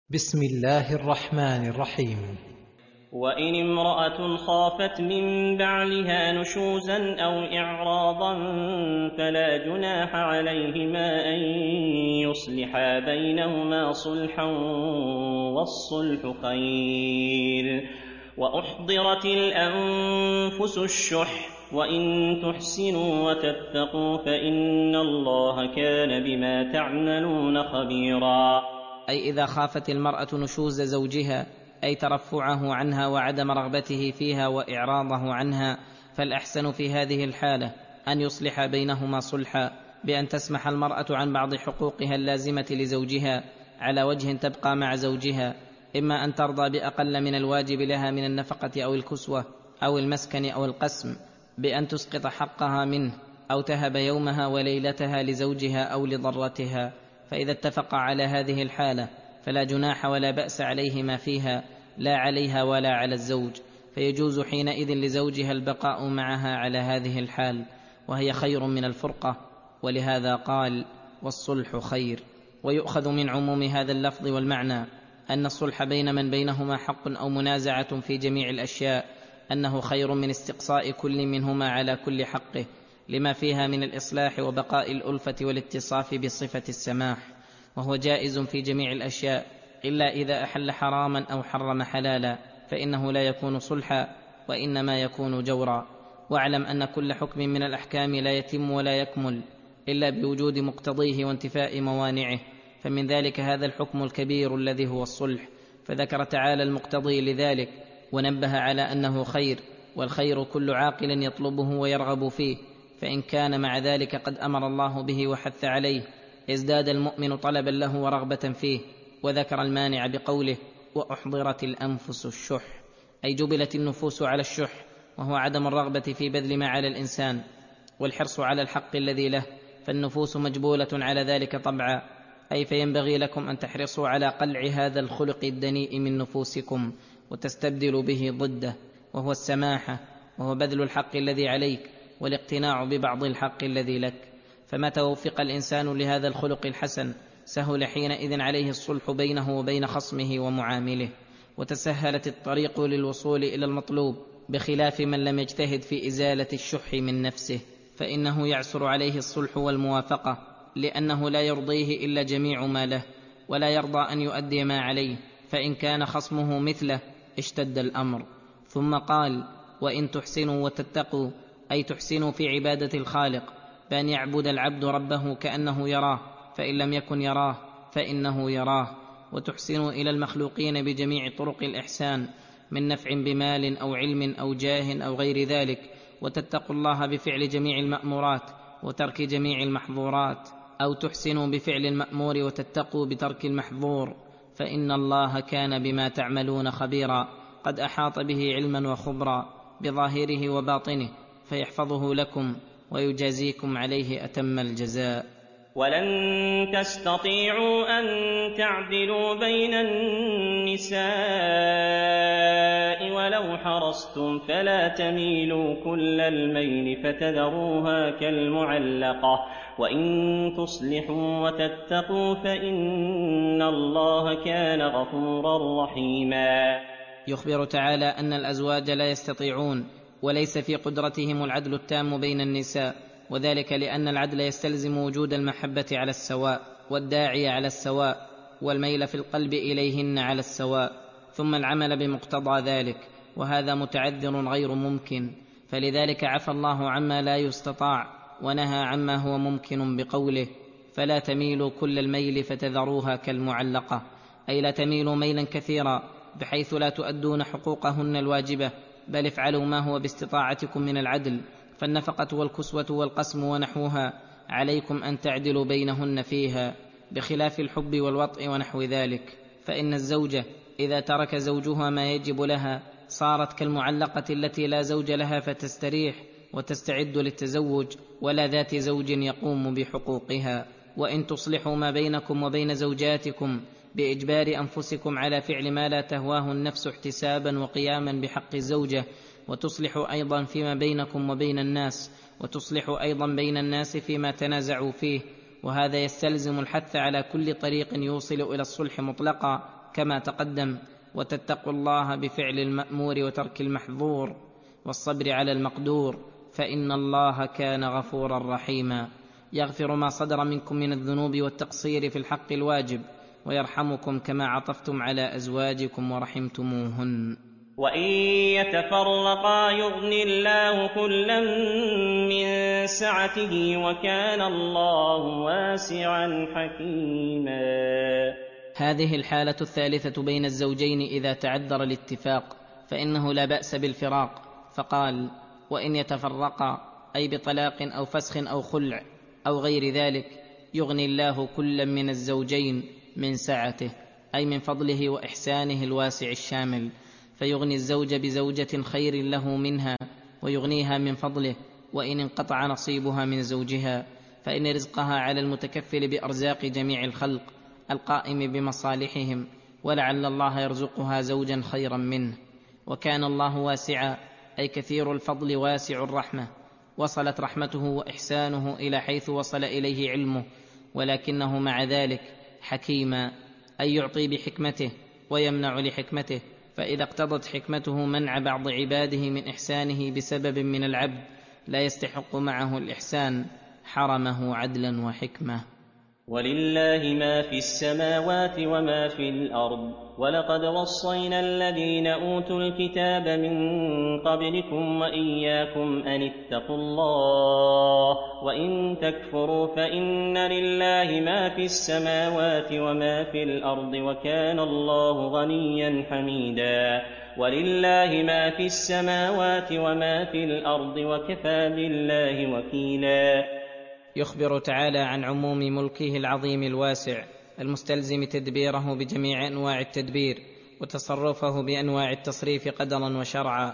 بسم الله الرحمن الرحيم. وإن امرأة خافت من بعلها نشوزا أو إعراضا فلا جناح عليهما أن يصلحا بينهما صلحا والصلح خير. وأحضرت الأنفس الشح وإن تحسنوا وتتقوا فإن الله كان بما تعملون خبيرا. أي إذا خافت المرأة نشوز زوجها، أي ترفعه عنها وعدم رغبته فيها وإعراضه عنها، فالأحسن في هذه الحالة أن يصلح بينهما صلحا، بأن تسمح المرأة عن بعض حقوقها اللازمة لزوجها على وجه تبقى مع زوجها، إما أن ترضى بأقل من الواجب لها من النفقة أو الكسوة أو المسكن أو القسم، بأن تسقط حقها منه، أو تهب يومها وليلتها لزوجها أو لضرتها. فإذا اتفقا على هذه الحالة فلا جناح ولا بأس عليهما فيها، لا عليها ولا على الزوج، فيجوز حينئذ لزوجها البقاء معها على هذه الحال، وهي خير من الفرقة، ولهذا قال: والصلح خير. ويؤخذ من عموم هذا اللفظ والمعنى أن الصلح بين من بينهما حق أو منازعة في جميع الأشياء أنه خير من استقصاء كل منهما على كل حقه، لما فيها من الإصلاح وبقاء الألفة والاتصاف بصفة السماح، وهو جائز في جميع الأشياء إلا إذا أحل حراما أو حرم حلالا، فإنه لا يكون صلحا وإنما يكون جورا. واعلم أن كل حكم من الأحكام لا يتم ولا يكمل إلا بوجود مقتضيه وانتفاء موانعه، فمن ذلك هذا الحكم الكبير الذي هو الصلح، فذكر تعالى المقتضي لذلك ونبه على أنه خير، والخير كل عاقل يطلبه ويرغب فيه، فإن كان مع ذلك قد أمر الله به وحث عليه ازداد المؤمن طلبا له ورغبة فيه. وذكر المانع بقوله: وأحضرت الأنفس الشح، أي جبلت النفوس على الشح، وهو عدم الرغبة في بذل ما على الإنسان والحرص على الحق الذي له، فالنفوس مجبولة على ذلك طبعا، أي فينبغي لكم أن تحرصوا على قلع هذا الخلق الدنيء من نفوسكم وتستبدلوا به ضده، وهو السماحة، وهو بذل الحق الذي عليك والاقتناع ببعض الحق الذي لك. فمتى وفق الإنسان لهذا الخلق الحسن سهل حينئذ عليه الصلح بينه وبين خصمه ومعامله، وتسهلت الطريق للوصول إلى المطلوب، بخلاف من لم يجتهد في إزالة الشح من نفسه، فإنه يعسر عليه الصلح والموافقة، لأنه لا يرضيه إلا جميع ما له، ولا يرضى أن يؤدي ما عليه، فإن كان خصمه مثله اشتد الأمر. ثم قال: وإن تحسنوا وتتقوا، أي تحسنوا في عبادة الخالق، بأن يعبد العبد ربه كأنه يراه، فإن لم يكن يراه فإنه يراه، وتحسنوا إلى المخلوقين بجميع طرق الإحسان، من نفع بمال أو علم أو جاه أو غير ذلك، وتتقوا الله بفعل جميع المأمورات وترك جميع المحظورات، أو تحسنوا بفعل المأمور وتتقوا بترك المحظور، فإن الله كان بما تعملون خبيرا، قد أحاط به علما وخبرا بظاهره وباطنه، فيحفظه لكم ويجازيكم عليه أتم الجزاء. ولن تستطيعوا أن تعدلوا بين النساء ولو حرصتم، فلا تميلوا كل الميل فتذروها كالمعلقة، وإن تصلحوا وتتقوا فإن الله كان غفورا رحيما. يخبر تعالى أن الأزواج لا يستطيعون وليس في قدرتهم العدل التام بين النساء، وذلك لأن العدل يستلزم وجود المحبة على السواء، والداعي على السواء، والميل في القلب إليهن على السواء، ثم العمل بمقتضى ذلك، وهذا متعذر غير ممكن، فلذلك عفى الله عما لا يستطاع ونهى عما هو ممكن بقوله: فلا تميلوا كل الميل فتذروها كالمعلقة، أي لا تميلوا ميلا كثيرا بحيث لا تؤدون حقوقهن الواجبة، بل افعلوا ما هو باستطاعتكم من العدل، فالنفقة والكسوة والقسم ونحوها عليكم أن تعدلوا بينهن فيها، بخلاف الحب والوطء ونحو ذلك، فإن الزوجة إذا ترك زوجها ما يجب لها صارت كالمعلقة التي لا زوج لها، فتستريح وتستعد للتزوج، ولا ذات زوج يقوم بحقوقها. وإن تصلحوا ما بينكم وبين زوجاتكم بإجبار أنفسكم على فعل ما لا تهواه النفس احتسابا وقياما بحق الزوجة، وتصلحوا أيضا فيما بينكم وبين الناس، وتصلحوا أيضا بين الناس فيما تنازعوا فيه، وهذا يستلزم الحث على كل طريق يوصل إلى الصلح مطلقا، كما تقدم، وتتقوا الله بفعل المأمور وترك المحظور والصبر على المقدور، فإن الله كان غفورا رحيما، يغفر ما صدر منكم من الذنوب والتقصير في الحق الواجب، ويرحمكم كما عطفتم على أزواجكم ورحمتموهن. وإن يتفرقا يغن الله كلا من سعته وكان الله واسعا حكيما. هذه الحالة الثالثة بين الزوجين إذا تعذر الاتفاق فإنه لا بأس بالفراق، فقال: وإن يتفرقا، أي بطلاق أو فسخ أو خلع أو غير ذلك، يغني الله كلا من الزوجين من سعته، أي من فضله وإحسانه الواسع الشامل، فيغني الزوج بزوجة خير له منها ويغنيها من فضله وإن انقطع نصيبها من زوجها، فإن رزقها على المتكفل بأرزاق جميع الخلق القائم بمصالحهم، ولعل الله يرزقها زوجا خيرا منه. وكان الله واسعا، أي كثير الفضل واسع الرحمة، وصلت رحمته وإحسانه إلى حيث وصل إليه علمه، ولكنه مع ذلك حكيما، أي يعطي بحكمته ويمنع لحكمته، فإذا اقتضت حكمته منع بعض عباده من إحسانه بسبب من العبد لا يستحق معه الإحسان، حرمه عدلا وحكمة. ولله ما في السماوات وما في الأرض، ولقد وصينا الذين أوتوا الكتاب من قبلكم وإياكم أن اتقوا الله، وإن تكفروا فإن لله ما في السماوات وما في الأرض وكان الله غنيا حميدا. ولله ما في السماوات وما في الأرض وكفى بالله وكيلا. يخبر تعالى عن عموم ملكه العظيم الواسع المستلزم تدبيره بجميع أنواع التدبير، وتصرفه بأنواع التصريف قدرا وشرعا.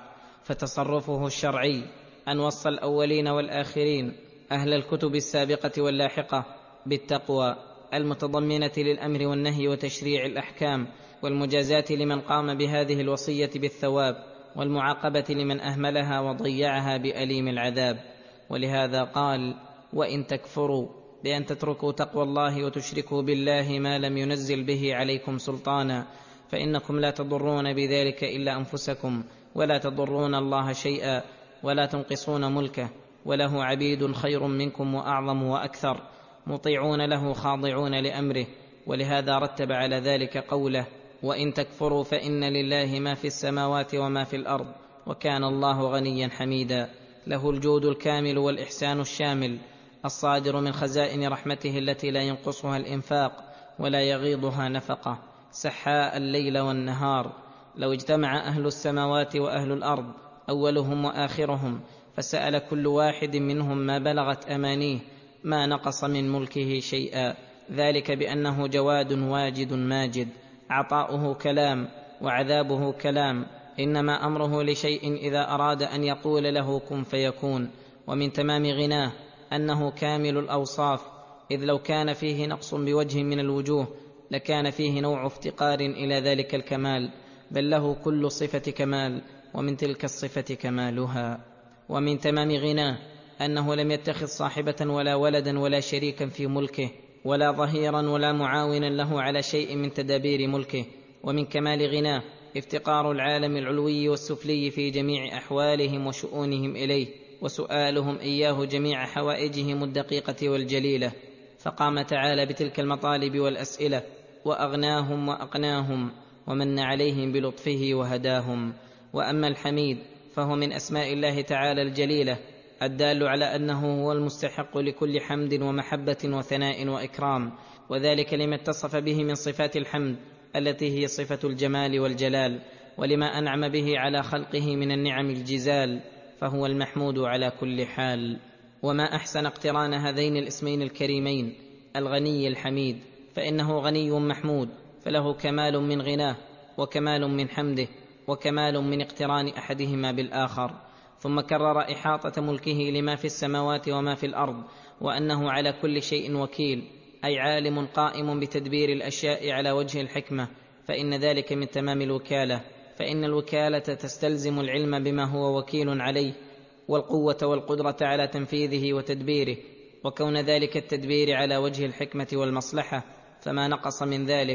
فتصرفه الشرعي أن وصى الأولين والآخرين أهل الكتب السابقة واللاحقة بالتقوى المتضمنة للأمر والنهي وتشريع الأحكام، والمجازاة لمن قام بهذه الوصية بالثواب، والمعاقبة لمن أهملها وضيعها بأليم العذاب. ولهذا قال: وإن تكفروا، بأن تتركوا تقوى الله وتشركوا بالله ما لم ينزل به عليكم سلطانا، فإنكم لا تضرون بذلك إلا أنفسكم، ولا تضرون الله شيئا، ولا تنقصون ملكه، وله عبيد خير منكم وأعظم وأكثر، مطيعون له خاضعون لأمره. ولهذا رتب على ذلك قوله: وإن تكفروا فإن لله ما في السماوات وما في الأرض وكان الله غنيا حميدا، له الجود الكامل والإحسان الشامل الصادر من خزائن رحمته التي لا ينقصها الإنفاق ولا يغيضها نفقة، سحاء الليل والنهار. لو اجتمع أهل السماوات وأهل الأرض أولهم وآخرهم فسأل كل واحد منهم ما بلغت أمانيه ما نقص من ملكه شيئا، ذلك بأنه جواد واجد ماجد، عطاؤه كلام وعذابه كلام، إنما أمره لشيء إذا أراد أن يقول له كن فيكون. ومن تمام غناه أنه كامل الأوصاف، إذ لو كان فيه نقص بوجه من الوجوه لكان فيه نوع افتقار إلى ذلك الكمال، بل له كل صفة كمال، ومن تلك الصفة كمالها. ومن تمام غناه أنه لم يتخذ صاحبة ولا ولدا ولا شريكا في ملكه، ولا ظهيرا ولا معاونا له على شيء من تدابير ملكه. ومن كمال غناه افتقار العالم العلوي والسفلي في جميع أحوالهم وشؤونهم إليه، وسؤالهم إياه جميع حوائجهم الدقيقة والجليلة، فقام تعالى بتلك المطالب والأسئلة وأغناهم وأقناهم، ومن عليهم بلطفه وهداهم. وأما الحميد فهو من أسماء الله تعالى الجليلة الدال على أنه هو المستحق لكل حمد ومحبة وثناء وإكرام، وذلك لما اتصف به من صفات الحمد التي هي صفة الجمال والجلال، ولما أنعم به على خلقه من النعم الجزال، فهو المحمود على كل حال. وما أحسن اقتران هذين الاسمين الكريمين الغني الحميد، فإنه غني محمود، فله كمال من غناه وكمال من حمده وكمال من اقتران أحدهما بالآخر. ثم كرر إحاطة ملكه لما في السماوات وما في الأرض، وأنه على كل شيء وكيل، أي عالم قائم بتدبير الأشياء على وجه الحكمة، فإن ذلك من تمام الوكالة، فإن الوكالة تستلزم العلم بما هو وكيل عليه، والقوة والقدرة على تنفيذه وتدبيره، وكون ذلك التدبير على وجه الحكمة والمصلحة، فما نقص من ذلك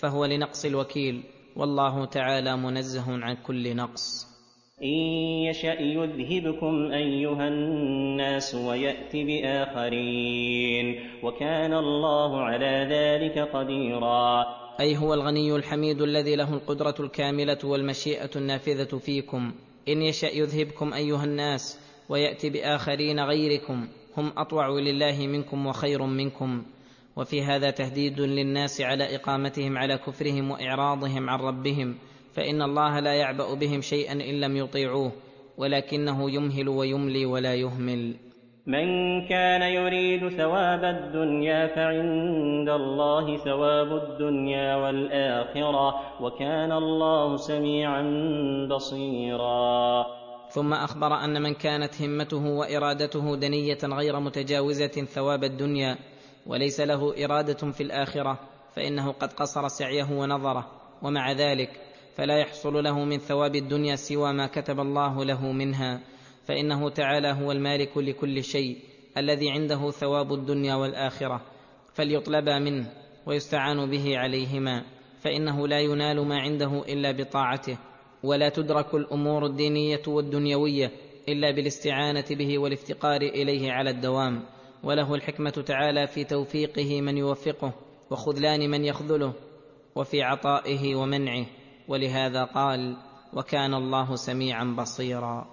فهو لنقص الوكيل، والله تعالى منزه عن كل نقص. إن يشأ يذهبكم أيها الناس ويأت بآخرين وكان الله على ذلك قديرا. أي هو الغني الحميد الذي له القدرة الكاملة والمشيئة النافذة فيكم. إن يشأ يذهبكم أيها الناس ويأت بآخرين غيركم هم أطوع لله منكم وخير منكم. وفي هذا تهديد للناس على إقامتهم على كفرهم وإعراضهم عن ربهم، فإن الله لا يعبأ بهم شيئا إن لم يطيعوه، ولكنه يمهل ويملي ولا يهمل. من كان يريد ثواب الدنيا فعند الله ثواب الدنيا والآخرة وكان الله سميعا بصيرا. ثم أخبر أن من كانت همته وإرادته دنية غير متجاوزة ثواب الدنيا وليس له إرادة في الآخرة فإنه قد قصر سعيه ونظره، ومع ذلك فلا يحصل له من ثواب الدنيا سوى ما كتب الله له منها، فإنه تعالى هو المالك لكل شيء الذي عنده ثواب الدنيا والآخرة، فليطلبا منه ويستعان به عليهما، فإنه لا ينال ما عنده إلا بطاعته، ولا تدرك الأمور الدينية والدنيوية إلا بالاستعانة به والافتقار إليه على الدوام. وله الحكمة تعالى في توفيقه من يوفقه وخذلان من يخذله، وفي عطائه ومنعه، ولهذا قال: وكان الله سميعا بصيرا.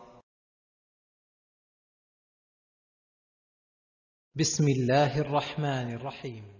بسم الله الرحمن الرحيم.